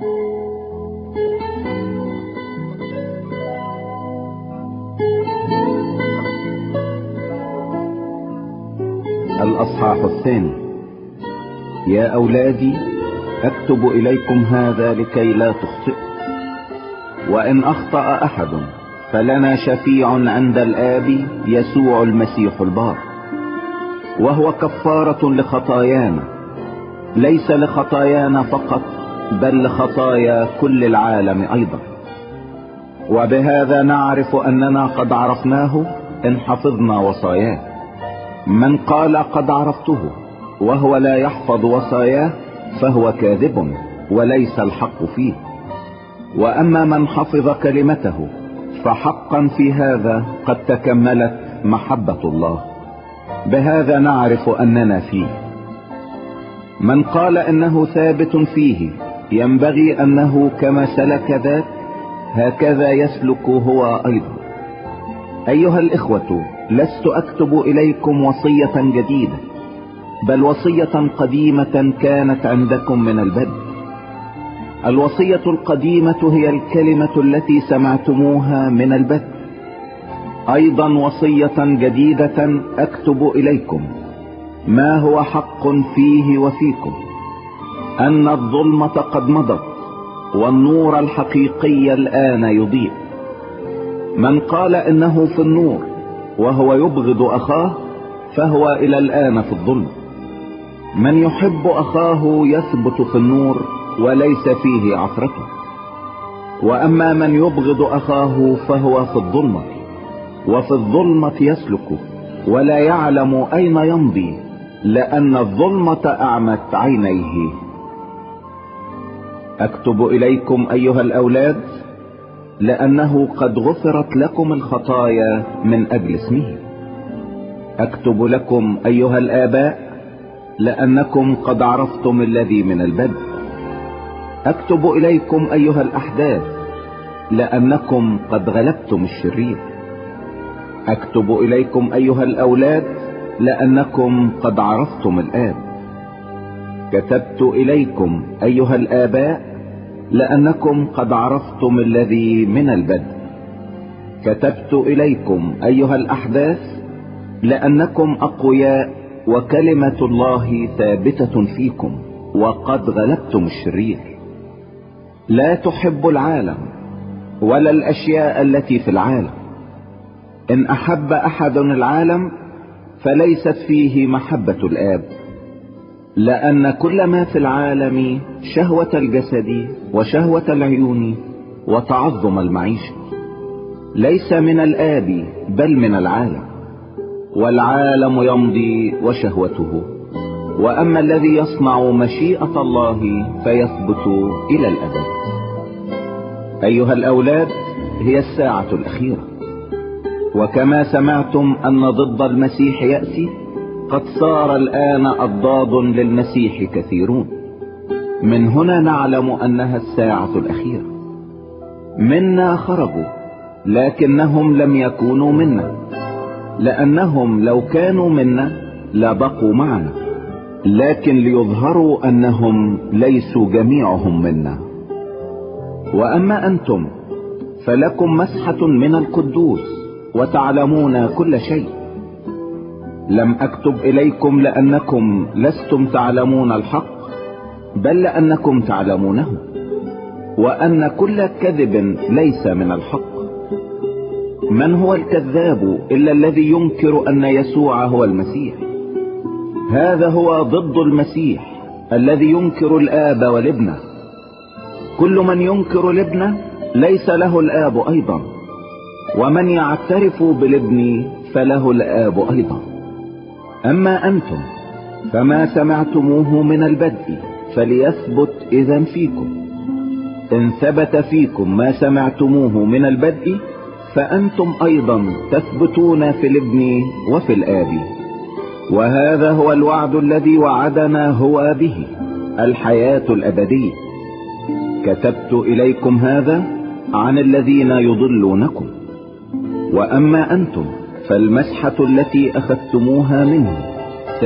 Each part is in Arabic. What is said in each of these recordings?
الأصحاح الثاني. يا أولادي، أكتب إليكم هذا لكي لا تخطئوا. وإن أخطأ أحد فلنا شفيع عند الآب، يسوع المسيح البار، وهو كفارة لخطايانا، ليس لخطايانا فقط بل لخطايا كل العالم أيضا. وبهذا نعرف أننا قد عرفناه إن حفظنا وصاياه. من قال قد عرفته وهو لا يحفظ وصاياه فهو كاذب وليس الحق فيه. وأما من حفظ كلمته فحقا في هذا قد تكملت محبة الله. بهذا نعرف أننا فيه. من قال إنه ثابت فيه ينبغي أنه كما سلك ذاك هكذا يسلك هو أيضا. أيها الإخوة، لست أكتب إليكم وصية جديدة، بل وصية قديمة كانت عندكم من البدء. الوصية القديمة هي الكلمة التي سمعتموها من البدء. أيضا وصية جديدة أكتب إليكم ما هو حق فيه وفيكم، أن الظلمة قد مضت والنور الحقيقي الآن يضيء. من قال إنه في النور وهو يبغض أخاه فهو إلى الآن في الظلم. من يحب أخاه يثبت في النور وليس فيه عثرته. وأما من يبغض أخاه فهو في الظلمة، وفي الظلمة يسلك ولا يعلم أين يمضي، لأن الظلمة أعمت عينيه. أكتب إليكم أيها الأولاد لأنه قد غفرت لكم الخطايا من أجل اسمه. أكتب لكم أيها الآباء لأنكم قد عرفتم الذي من البدء. أكتب إليكم أيها الأحداث لأنكم قد غلبتم الشرير. أكتب إليكم أيها الأولاد لأنكم قد عرفتم الآب. كتبت إليكم أيها الآباء لأنكم قد عرفتم الذي من البدء. كتبت إليكم أيها الأحداث لأنكم أقوياء وكلمة الله ثابتة فيكم وقد غلبتم الشرير. لا تحب العالم ولا الأشياء التي في العالم. إن أحب أحد العالم فليست فيه محبة الآب. لأن كل ما في العالم شهوة الجسد وشهوة العيون وتعظم المعيشة ليس من الآب بل من العالم. والعالم يمضي وشهوته، وأما الذي يصنع مشيئة الله فيثبت إلى الأبد. أيها الأولاد، هي الساعة الأخيرة، وكما سمعتم أن ضد المسيح يأتي، قد صار الآن أضداد للمسيح كثيرون. من هنا نعلم أنها الساعة الأخيرة. منا خرجوا لكنهم لم يكونوا منا، لأنهم لو كانوا منا لبقوا معنا، لكن ليظهروا أنهم ليسوا جميعهم منا. وأما أنتم فلكم مسحة من القدوس وتعلمون كل شيء. لم أكتب إليكم لأنكم لستم تعلمون الحق، بل لأنكم تعلمونه، وأن كل كذب ليس من الحق. من هو الكذاب إلا الذي ينكر أن يسوع هو المسيح؟ هذا هو ضد المسيح الذي ينكر الآب والابن. كل من ينكر الابن ليس له الآب أيضا، ومن يعترف بالابن فله الآب أيضا. أما أنتم فما سمعتموه من البدء فليثبت إذن فيكم. إن ثبت فيكم ما سمعتموه من البدء فأنتم أيضا تثبتون في الابن وفي الآب. وهذا هو الوعد الذي وعدنا هو به، الحياة الأبدية. كتبت إليكم هذا عن الذين يضلونكم. وأما أنتم فالمسحة التي أخذتموها منه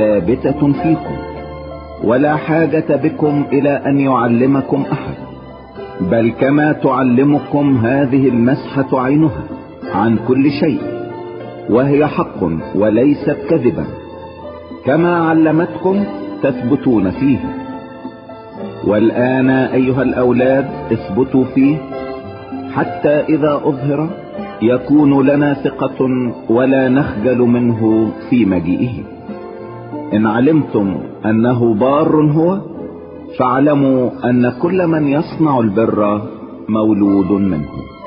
ثابتة فيكم، ولا حاجة بكم إلى أن يعلمكم أحد، بل كما تعلمكم هذه المسحة عينها عن كل شيء، وهي حق وليست كذبا، كما علمتكم تثبتون فيه. والآن أيها الأولاد اثبتوا فيه، حتى إذا أظهر يكون لنا ثقة ولا نخجل منه في مجيئه. إن علمتم أنه بار هو، فاعلموا أن كل من يصنع البر مولود منه.